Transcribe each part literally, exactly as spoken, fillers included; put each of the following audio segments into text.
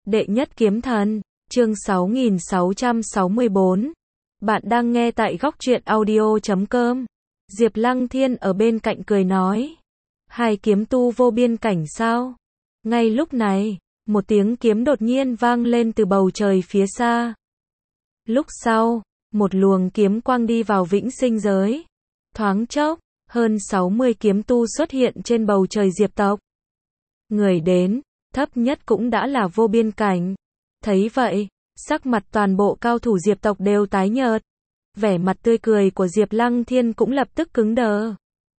Đệ nhất kiếm thần, chương sáu nghìn sáu trăm sáu mươi bốn. Bạn đang nghe tại góc truyện audio chấm com. Diệp Lăng Thiên ở bên cạnh cười nói. Hai kiếm tu vô biên cảnh sao? Ngay lúc này, một tiếng kiếm đột nhiên vang lên từ bầu trời phía xa. Lúc sau, một luồng kiếm quang đi vào vĩnh sinh giới. Thoáng chốc, hơn sáu mươi kiếm tu xuất hiện trên bầu trời Diệp tộc. Người đến, thấp nhất cũng đã là vô biên cảnh. Thấy vậy, sắc mặt toàn bộ cao thủ Diệp tộc đều tái nhợt. Vẻ mặt tươi cười của Diệp Lăng Thiên cũng lập tức cứng đờ.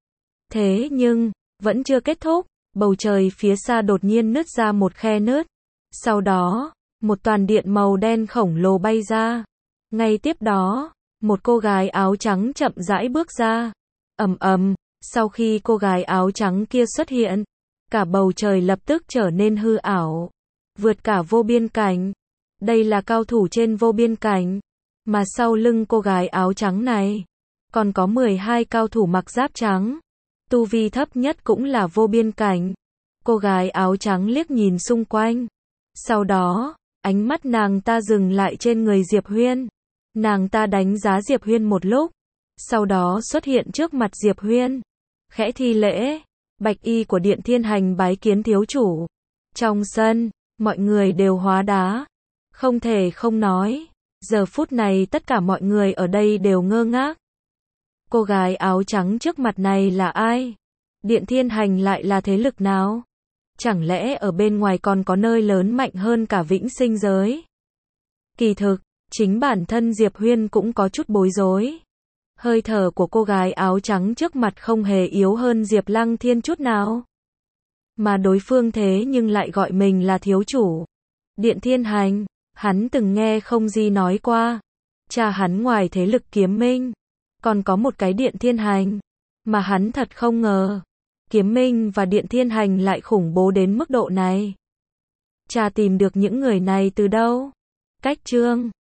Thế nhưng, vẫn chưa kết thúc, bầu trời phía xa đột nhiên nứt ra một khe nứt. Sau đó, một toàn điện màu đen khổng lồ bay ra. Ngay tiếp đó, một cô gái áo trắng chậm rãi bước ra. Ầm ầm, sau khi cô gái áo trắng kia xuất hiện, cả bầu trời lập tức trở nên hư ảo, vượt cả vô biên cảnh. Đây là cao thủ trên vô biên cảnh, mà sau lưng cô gái áo trắng này, còn có mười hai cao thủ mặc giáp trắng. Tu vi thấp nhất cũng là vô biên cảnh. Cô gái áo trắng liếc nhìn xung quanh. Sau đó, ánh mắt nàng ta dừng lại trên người Diệp Huyên. Nàng ta đánh giá Diệp Huyên một lúc, sau đó xuất hiện trước mặt Diệp Huyên, khẽ thi lễ. Bạch y của Điện Thiên Hành bái kiến thiếu chủ. Trong sân, mọi người đều hóa đá. Không thể không nói, giờ phút này tất cả mọi người ở đây đều ngơ ngác. Cô gái áo trắng trước mặt này là ai? Điện Thiên Hành lại là thế lực nào? Chẳng lẽ ở bên ngoài còn có nơi lớn mạnh hơn cả vĩnh sinh giới? Kỳ thực, chính bản thân Diệp Huyên cũng có chút bối rối. Hơi thở của cô gái áo trắng trước mặt không hề yếu hơn Diệp Lăng Thiên chút nào. Mà đối phương thế nhưng lại gọi mình là thiếu chủ. Điện Thiên Hành, hắn từng nghe không gì nói qua. Cha hắn ngoài thế lực Kiếm Minh, còn có một cái Điện Thiên Hành. Mà hắn thật không ngờ, Kiếm Minh và Điện Thiên Hành lại khủng bố đến mức độ này. Cha tìm được những người này từ đâu? Cách chương